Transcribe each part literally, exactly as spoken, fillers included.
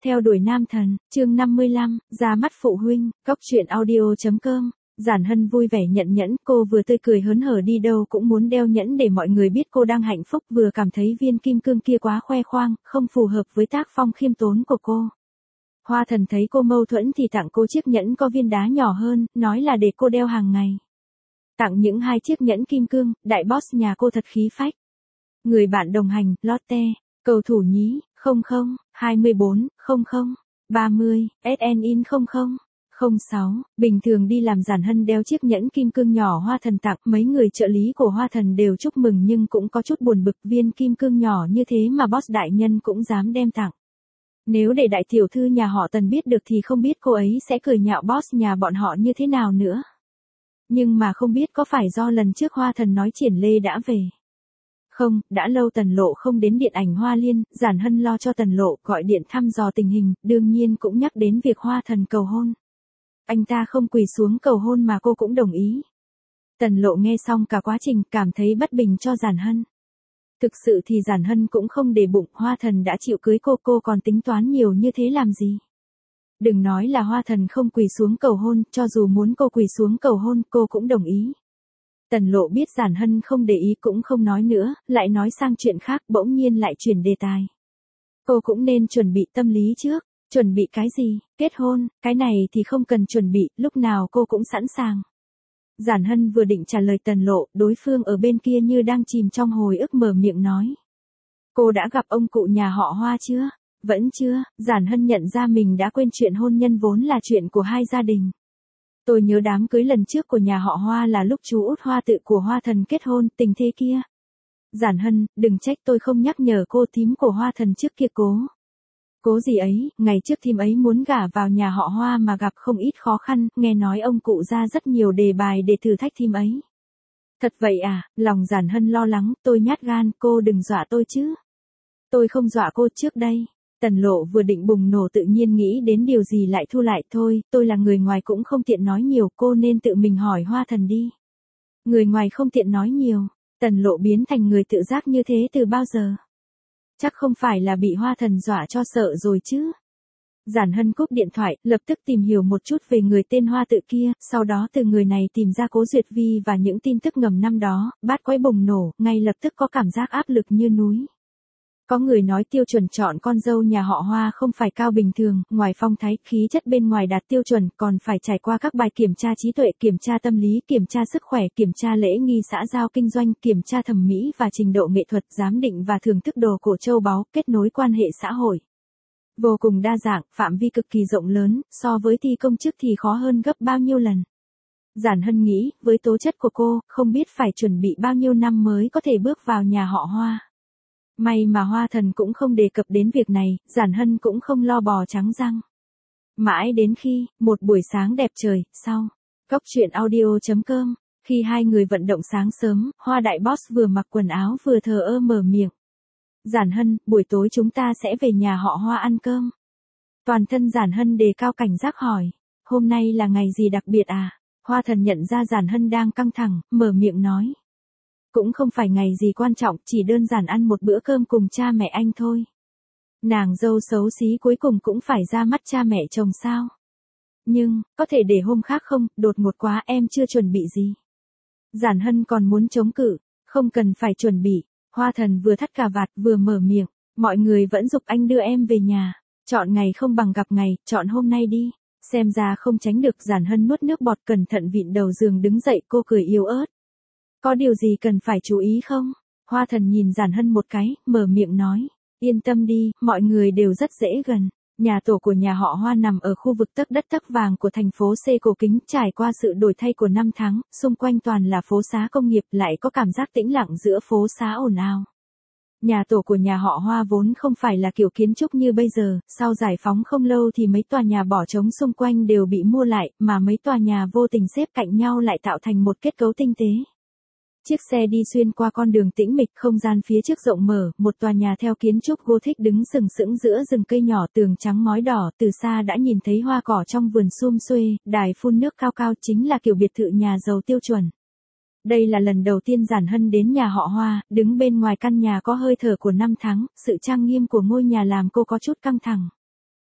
Theo đuổi nam thần, chương năm mươi lăm, ra mắt phụ huynh, cóc truyện audio chấm com. Giản Hân vui vẻ nhận nhẫn, cô vừa tươi cười hớn hở đi đâu cũng muốn đeo nhẫn để mọi người biết cô đang hạnh phúc, vừa cảm thấy viên kim cương kia quá khoe khoang, không phù hợp với tác phong khiêm tốn của cô. Hoa Thần thấy cô mâu thuẫn thì tặng cô chiếc nhẫn có viên đá nhỏ hơn, nói là để cô đeo hàng ngày. Tặng những hai chiếc nhẫn kim cương, đại boss nhà cô thật khí phách. Người bạn đồng hành, Lotte, cầu thủ nhí, không không, hai mươi bốn, không không, ba mươi, ét en in không không, không sáu, bình thường đi làm Giản Hân đeo chiếc nhẫn kim cương nhỏ Hoa Thần tặng, mấy người trợ lý của Hoa Thần đều chúc mừng nhưng cũng có chút buồn bực, viên kim cương nhỏ như thế mà boss đại nhân cũng dám đem tặng. Nếu để đại tiểu thư nhà họ Tần biết được thì không biết cô ấy sẽ cười nhạo boss nhà bọn họ như thế nào nữa. Nhưng mà không biết có phải do lần trước Hoa Thần nói Triển Lê đã về. Không, đã lâu Tần Lộ không đến điện ảnh Hoa Liên, Giản Hân lo cho Tần Lộ gọi điện thăm dò tình hình, đương nhiên cũng nhắc đến việc Hoa Thần cầu hôn. Anh ta không quỳ xuống cầu hôn mà cô cũng đồng ý. Tần Lộ nghe xong cả quá trình cảm thấy bất bình cho Giản Hân. Thực sự thì Giản Hân cũng không để bụng, Hoa Thần đã chịu cưới cô, cô còn tính toán nhiều như thế làm gì. Đừng nói là Hoa Thần không quỳ xuống cầu hôn, cho dù muốn cô quỳ xuống cầu hôn cô cũng đồng ý. Tần Lộ biết Giản Hân không để ý cũng không nói nữa, lại nói sang chuyện khác, bỗng nhiên lại chuyển đề tài. Cô cũng nên chuẩn bị tâm lý trước. Chuẩn bị cái gì? Kết hôn, cái này thì không cần chuẩn bị, lúc nào cô cũng sẵn sàng. Giản Hân vừa định trả lời Tần Lộ, đối phương ở bên kia như đang chìm trong hồi ức mở miệng nói. Cô đã gặp ông cụ nhà họ Hoa chưa? Vẫn chưa. Giản Hân nhận ra mình đã quên chuyện hôn nhân vốn là chuyện của hai gia đình. Tôi nhớ đám cưới lần trước của nhà họ Hoa là lúc chú út Hoa Tự của Hoa Thần kết hôn, tình thế kia. Giản Hân, đừng trách tôi không nhắc nhở cô, thím của Hoa Thần trước kia cố. Cố gì ấy, ngày trước thím ấy muốn gả vào nhà họ Hoa mà gặp không ít khó khăn, nghe nói ông cụ ra rất nhiều đề bài để thử thách thím ấy. Thật vậy à? Lòng Giản Hân lo lắng, tôi nhát gan, cô đừng dọa tôi chứ. Tôi không dọa cô trước đây. Tần Lộ vừa định bùng nổ tự nhiên nghĩ đến điều gì lại thu lại, thôi, tôi là người ngoài cũng không tiện nói nhiều, cô nên tự mình hỏi Hoa Thần đi. Người ngoài không tiện nói nhiều, Tần Lộ biến thành người tự giác như thế từ bao giờ? Chắc không phải là bị Hoa Thần dọa cho sợ rồi chứ. Giản Hân cúp điện thoại, lập tức tìm hiểu một chút về người tên Hoa Tự kia, sau đó từ người này tìm ra Cố Duyệt Vi và những tin tức ngầm năm đó, bát quái bùng nổ, ngay lập tức có cảm giác áp lực như núi. Có người nói tiêu chuẩn chọn con dâu nhà họ Hoa không phải cao bình thường, ngoài phong thái, khí chất bên ngoài đạt tiêu chuẩn, còn phải trải qua các bài kiểm tra trí tuệ, kiểm tra tâm lý, kiểm tra sức khỏe, kiểm tra lễ nghi xã giao kinh doanh, kiểm tra thẩm mỹ và trình độ nghệ thuật, giám định và thưởng thức đồ cổ châu báu, kết nối quan hệ xã hội. Vô cùng đa dạng, phạm vi cực kỳ rộng lớn, so với thi công chức thì khó hơn gấp bao nhiêu lần. Giản Hân nghĩ, với tố chất của cô, không biết phải chuẩn bị bao nhiêu năm mới có thể bước vào nhà họ Hoa. May mà Hoa Thần cũng không đề cập đến việc này, Giản Hân cũng không lo bò trắng răng. Mãi đến khi, một buổi sáng đẹp trời, sau, cóc truyện audio chấm com, khi hai người vận động sáng sớm, Hoa đại boss vừa mặc quần áo vừa thờ ơ mở miệng. Giản Hân, buổi tối chúng ta sẽ về nhà họ Hoa ăn cơm. Toàn thân Giản Hân đề cao cảnh giác hỏi, hôm nay là ngày gì đặc biệt à? Hoa Thần nhận ra Giản Hân đang căng thẳng, mở miệng nói. Cũng không phải ngày gì quan trọng, chỉ đơn giản ăn một bữa cơm cùng cha mẹ anh thôi. Nàng dâu xấu xí cuối cùng cũng phải ra mắt cha mẹ chồng sao? Nhưng, có thể để hôm khác không, đột ngột quá, em chưa chuẩn bị gì. Giản Hân còn muốn chống cự, không cần phải chuẩn bị. Hoa Thần vừa thắt cà vạt vừa mở miệng, mọi người vẫn giục anh đưa em về nhà. Chọn ngày không bằng gặp ngày, chọn hôm nay đi. Xem ra không tránh được. Giản Hân nuốt nước bọt cẩn thận vịn đầu giường đứng dậy, cô cười yếu ớt. Có điều gì cần phải chú ý không? Hoa Thần nhìn Giản Hân một cái, mở miệng nói. Yên tâm đi, mọi người đều rất dễ gần. Nhà tổ của nhà họ Hoa nằm ở khu vực tấc đất tấc vàng của thành phố C cổ kính, trải qua sự đổi thay của năm tháng, xung quanh toàn là phố xá công nghiệp, lại có cảm giác tĩnh lặng giữa phố xá ồn ào. Nhà tổ của nhà họ Hoa vốn không phải là kiểu kiến trúc như bây giờ, sau giải phóng không lâu thì mấy tòa nhà bỏ trống xung quanh đều bị mua lại, mà mấy tòa nhà vô tình xếp cạnh nhau lại tạo thành một kết cấu tinh tế. Chiếc xe đi xuyên qua con đường tĩnh mịch, không gian phía trước rộng mở, một tòa nhà theo kiến trúc Gothic đứng sừng sững giữa rừng cây nhỏ, tường trắng ngói đỏ, từ xa đã nhìn thấy hoa cỏ trong vườn sum xuê, đài phun nước cao cao chính là kiểu biệt thự nhà giàu tiêu chuẩn. Đây là lần đầu tiên Giản Hân đến nhà họ Hoa, đứng bên ngoài căn nhà có hơi thở của năm tháng, sự trang nghiêm của ngôi nhà làm cô có chút căng thẳng.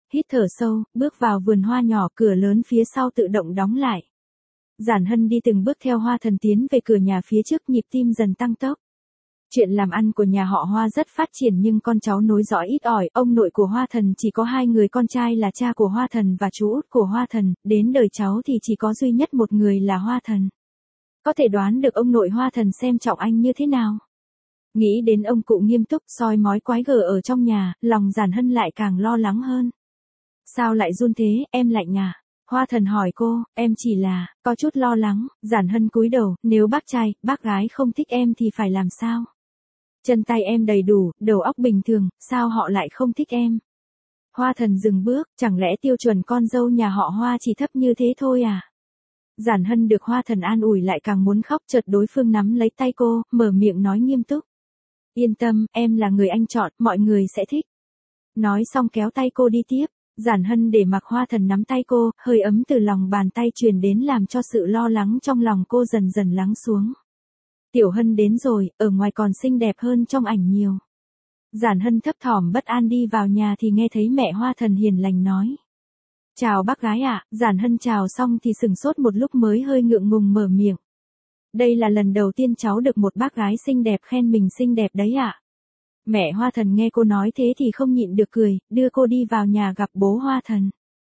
hít thở sâu, bước vào vườn hoa nhỏ, cửa lớn phía sau tự động đóng lại. Giản Hân đi từng bước theo Hoa Thần tiến về cửa nhà phía trước, nhịp tim dần tăng tốc. Chuyện làm ăn của nhà họ Hoa rất phát triển nhưng con cháu nối dõi ít ỏi, ông nội của Hoa Thần chỉ có hai người con trai là cha của Hoa Thần và chú út của Hoa Thần, đến đời cháu thì chỉ có duy nhất một người là Hoa Thần. Có thể đoán được ông nội Hoa Thần xem trọng anh như thế nào. Nghĩ đến ông cụ nghiêm túc soi mói quái gở ở trong nhà, lòng Giản Hân lại càng lo lắng hơn. Sao lại run thế, em lạnh à? Hoa Thần hỏi cô, em chỉ là, có chút lo lắng. Giản Hân cúi đầu, nếu bác trai, bác gái không thích em thì phải làm sao? Chân tay em đầy đủ, đầu óc bình thường, sao họ lại không thích em? Hoa Thần dừng bước, chẳng lẽ tiêu chuẩn con dâu nhà họ Hoa chỉ thấp như thế thôi à? Giản Hân được Hoa Thần an ủi lại càng muốn khóc, chợt đối phương nắm lấy tay cô, mở miệng nói nghiêm túc. Yên tâm, em là người anh chọn, mọi người sẽ thích. Nói xong kéo tay cô đi tiếp. Giản Hân để mặc Hoa Thần nắm tay cô, hơi ấm từ lòng bàn tay truyền đến làm cho sự lo lắng trong lòng cô dần dần lắng xuống. Tiểu Hân đến rồi, ở ngoài còn xinh đẹp hơn trong ảnh nhiều. Giản Hân thấp thỏm bất an đi vào nhà thì nghe thấy mẹ Hoa Thần hiền lành nói. Chào bác gái ạ. Giản Hân chào xong thì sừng sốt một lúc mới hơi ngượng ngùng mở miệng. Đây là lần đầu tiên cháu được một bác gái xinh đẹp khen mình xinh đẹp đấy ạ. Mẹ Hoa Thần nghe cô nói thế thì không nhịn được cười, đưa cô đi vào nhà gặp bố Hoa Thần.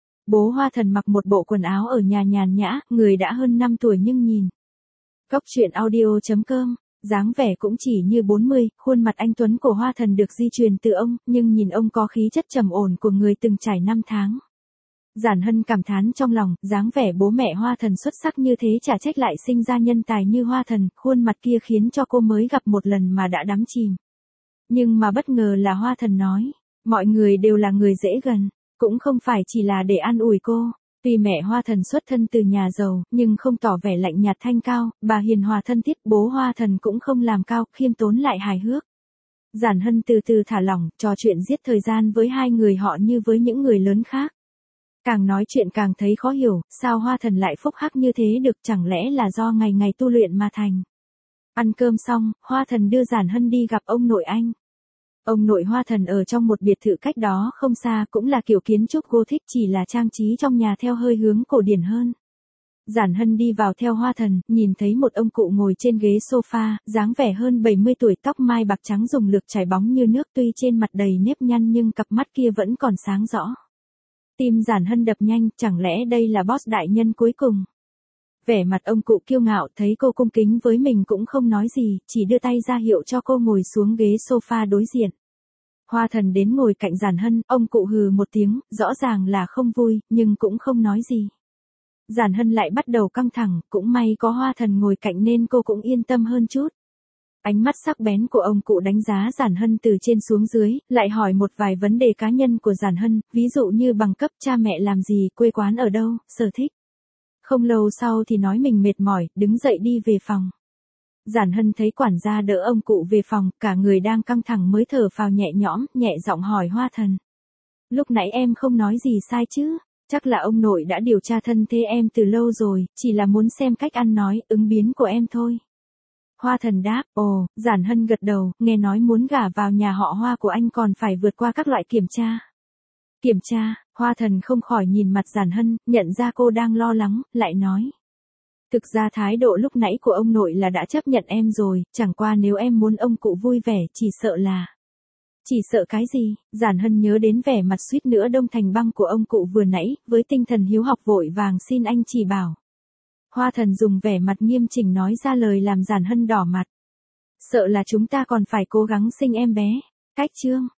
Bố Hoa Thần mặc một bộ quần áo ở nhà nhàn nhã, người đã hơn năm tuổi nhưng nhìn. Cốc truyện audio chấm com, dáng vẻ cũng chỉ như bốn mươi, khuôn mặt anh tuấn của Hoa Thần được di truyền từ ông, nhưng nhìn ông có khí chất trầm ổn của người từng trải năm tháng. Giản Hân cảm thán trong lòng, dáng vẻ bố mẹ Hoa Thần xuất sắc như thế chả trách lại sinh ra nhân tài như Hoa Thần, khuôn mặt kia khiến cho cô mới gặp một lần mà đã đắm chìm. Nhưng mà bất ngờ là Hoa Thần nói, mọi người đều là người dễ gần, cũng không phải chỉ là để an ủi cô. Tuy mẹ Hoa Thần xuất thân từ nhà giàu, nhưng không tỏ vẻ lạnh nhạt thanh cao, bà hiền hòa thân thiết, bố Hoa Thần cũng không làm cao, khiêm tốn lại hài hước. Giản Hân từ từ thả lỏng, trò chuyện giết thời gian với hai người họ như với những người lớn khác. Càng nói chuyện càng thấy khó hiểu, sao Hoa Thần lại phúc hắc như thế được, chẳng lẽ là do ngày ngày tu luyện mà thành. Ăn cơm xong, Hoa Thần đưa Giản Hân đi gặp ông nội anh. Ông nội Hoa Thần ở trong một biệt thự cách đó không xa, cũng là kiểu kiến trúc Gothic, chỉ là trang trí trong nhà theo hơi hướng cổ điển hơn. Giản Hân đi vào theo Hoa Thần, nhìn thấy một ông cụ ngồi trên ghế sofa, dáng vẻ hơn bảy mươi tuổi, tóc mai bạc trắng dùng lược chải bóng như nước, tuy trên mặt đầy nếp nhăn nhưng cặp mắt kia vẫn còn sáng rõ. Tim Giản Hân đập nhanh, chẳng lẽ đây là boss đại nhân cuối cùng. Vẻ mặt ông cụ kiêu ngạo, thấy cô cung kính với mình cũng không nói gì, chỉ đưa tay ra hiệu cho cô ngồi xuống ghế sofa đối diện. Hoa Thần đến ngồi cạnh Giản Hân, ông cụ hừ một tiếng, rõ ràng là không vui, nhưng cũng không nói gì. Giản Hân lại bắt đầu căng thẳng, cũng may có Hoa Thần ngồi cạnh nên cô cũng yên tâm hơn chút. Ánh mắt sắc bén của ông cụ đánh giá Giản Hân từ trên xuống dưới, lại hỏi một vài vấn đề cá nhân của Giản Hân, ví dụ như bằng cấp, cha mẹ làm gì, quê quán ở đâu, sở thích. Không lâu sau thì nói mình mệt mỏi, đứng dậy đi về phòng. Giản Hân thấy quản gia đỡ ông cụ về phòng, cả người đang căng thẳng mới thở phào nhẹ nhõm, nhẹ giọng hỏi Hoa Thần. Lúc nãy em không nói gì sai chứ, chắc là ông nội đã điều tra thân thế em từ lâu rồi, chỉ là muốn xem cách ăn nói, ứng biến của em thôi. Hoa Thần đáp, ồ. Giản Hân gật đầu, nghe nói muốn gả vào nhà họ Hoa của anh còn phải vượt qua các loại kiểm tra. Kiểm tra, Hoa Thần không khỏi nhìn mặt Giản Hân, nhận ra cô đang lo lắng, lại nói. Thực ra thái độ lúc nãy của ông nội là đã chấp nhận em rồi, chẳng qua nếu em muốn ông cụ vui vẻ, chỉ sợ là... Chỉ sợ cái gì? Giản Hân nhớ đến vẻ mặt suýt nữa đông thành băng của ông cụ vừa nãy, với tinh thần hiếu học vội vàng xin anh chỉ bảo. Hoa Thần dùng vẻ mặt nghiêm chỉnh nói ra lời làm Giản Hân đỏ mặt. Sợ là chúng ta còn phải cố gắng sinh em bé. Cách chương.